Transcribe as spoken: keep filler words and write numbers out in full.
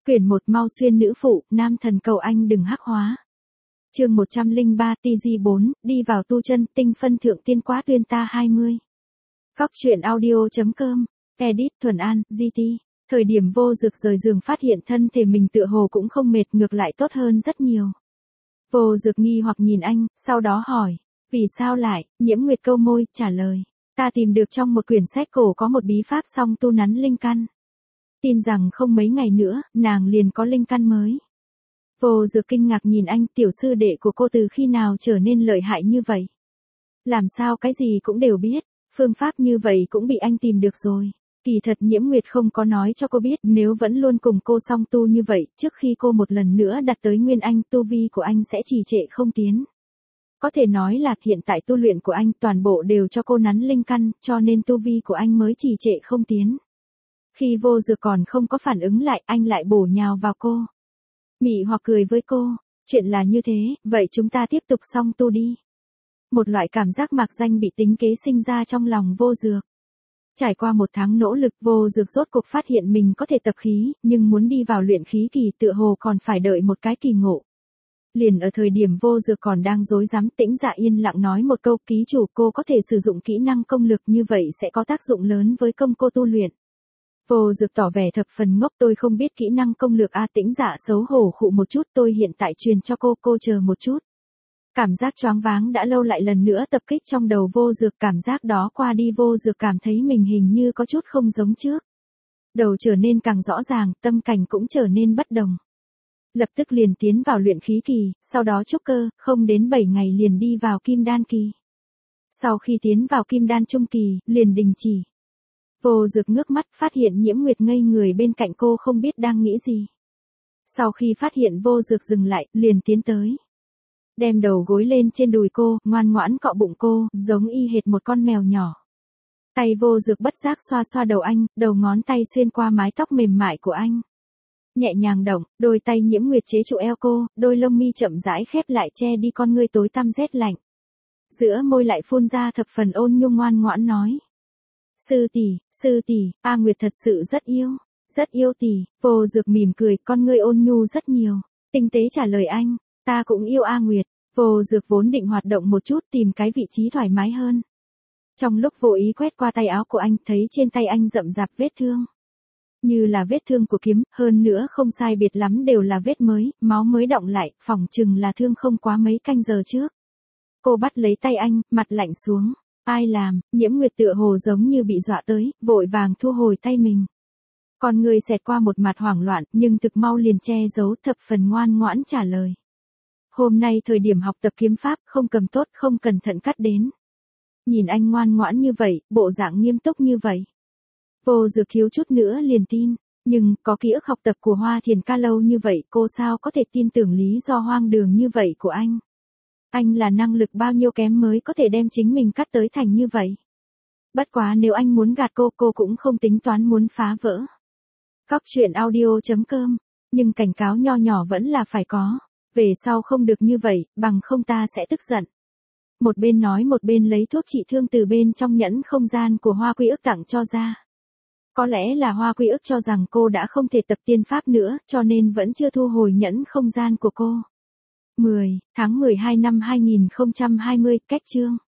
Quyển một Mau xuyên nữ phụ, nam thần cầu anh đừng hắc hóa. Chương một trăm lẻ ba T G bốn, đi vào tu chân, tinh phân thượng tiên quá tuyên ta hai mươi. Góc truyện audio.com, edit Thuần An, giê tê. Thời điểm Vô Dực rời giường phát hiện thân thể mình tựa hồ cũng không mệt, ngược lại tốt hơn rất nhiều. Vô Dực nghi hoặc nhìn anh, sau đó hỏi, vì sao lại? Nhiễm Nguyệt câu môi, trả lời, ta tìm được trong một quyển sách cổ có một bí pháp song tu nắn linh căn. Tin rằng không mấy ngày nữa, nàng liền có linh căn mới. Vô Dực kinh ngạc nhìn anh, tiểu sư đệ của cô từ khi nào trở nên lợi hại như vậy? Làm sao cái gì cũng đều biết, phương pháp như vậy cũng bị anh tìm được rồi. Kỳ thật Nhiễm Nguyệt không có nói cho cô biết, nếu vẫn luôn cùng cô song tu như vậy, trước khi cô một lần nữa đặt tới Nguyên Anh, tu vi của anh sẽ trì trệ không tiến. Có thể nói là hiện tại tu luyện của anh toàn bộ đều cho cô nắn linh căn, cho nên tu vi của anh mới trì trệ không tiến. Khi Vô Dực còn không có phản ứng lại, anh lại bổ nhào vào cô. Mị hoặc cười với cô, chuyện là như thế, vậy chúng ta tiếp tục song tu đi. Một loại cảm giác mạc danh bị tính kế sinh ra trong lòng Vô Dực. Trải qua một tháng nỗ lực, Vô Dực rốt cuộc phát hiện mình có thể tập khí, nhưng muốn đi vào luyện khí kỳ tựa hồ còn phải đợi một cái kỳ ngộ. Liền ở thời điểm Vô Dực còn đang rối rắm, Tĩnh Dạ yên lặng nói một câu, ký chủ, cô có thể sử dụng kỹ năng công lực, như vậy sẽ có tác dụng lớn với công cô tu luyện. Vô Dực tỏ vẻ thập phần ngốc, tôi không biết kỹ năng công lược a. Tĩnh Dạ xấu hổ khụ một chút, tôi hiện tại truyền cho cô, cô chờ một chút. Cảm giác choáng váng đã lâu lại lần nữa tập kích trong đầu Vô Dực, cảm giác đó qua đi Vô Dực cảm thấy mình hình như có chút không giống trước. Đầu trở nên càng rõ ràng, tâm cảnh cũng trở nên bất đồng. Lập tức liền tiến vào luyện khí kỳ, sau đó trúc cơ, không đến bảy ngày liền đi vào kim đan kỳ. Sau khi tiến vào kim đan trung kỳ, liền đình chỉ. Vô Dực ngước mắt phát hiện Nhiễm Nguyệt ngây người bên cạnh cô không biết đang nghĩ gì. Sau khi phát hiện Vô Dực dừng lại, liền tiến tới. Đem đầu gối lên trên đùi cô, ngoan ngoãn cọ bụng cô, giống y hệt một con mèo nhỏ. Tay Vô Dực bất giác xoa xoa đầu anh, đầu ngón tay xuyên qua mái tóc mềm mại của anh. Nhẹ nhàng động, đôi tay Nhiễm Nguyệt chế trụ eo cô, đôi lông mi chậm rãi khép lại che đi con ngươi tối tăm rét lạnh. Giữa môi lại phun ra thập phần ôn nhu ngoan ngoãn nói. Sư tỷ, sư tỷ, A Nguyệt thật sự rất yêu, rất yêu tỷ. Vô Dực mỉm cười, con ngươi ôn nhu rất nhiều, tinh tế trả lời anh, ta cũng yêu A Nguyệt. Vô Dực vốn định hoạt động một chút tìm cái vị trí thoải mái hơn. Trong lúc vô ý quét qua tay áo của anh, thấy trên tay anh rậm rạp vết thương. Như là vết thương của kiếm, hơn nữa không sai biệt lắm đều là vết mới, máu mới đọng lại, phỏng chừng là thương không quá mấy canh giờ trước. Cô bắt lấy tay anh, mặt lạnh xuống. Ai làm? Nhiễm Nguyệt tựa hồ giống như bị dọa tới, vội vàng thu hồi tay mình. Con người xẹt qua một mặt hoảng loạn, nhưng thực mau liền che giấu, thập phần ngoan ngoãn trả lời. Hôm nay thời điểm học tập kiếm pháp, không cầm tốt, không cẩn thận cắt đến. Nhìn anh ngoan ngoãn như vậy, bộ dạng nghiêm túc như vậy. Vô Dực thiếu chút nữa liền tin, nhưng có ký ức học tập của Hoa Thiền Ca lâu như vậy, cô sao có thể tin tưởng lý do hoang đường như vậy của anh. Anh là năng lực bao nhiêu kém mới có thể đem chính mình cắt tới thành như vậy. Bất quá nếu anh muốn gạt cô, cô cũng không tính toán muốn phá vỡ. Góc truyện audio.com, nhưng cảnh cáo nho nhỏ vẫn là phải có. Về sau không được như vậy, bằng không ta sẽ tức giận. Một bên nói một bên lấy thuốc trị thương từ bên trong nhẫn không gian của Hoa Quy Ức tặng cho ra. Có lẽ là Hoa Quy Ức cho rằng cô đã không thể tập tiên pháp nữa, cho nên vẫn chưa thu hồi nhẫn không gian của cô. mười tháng mười hai năm hai nghìn không trăm hai mươi, cách chương.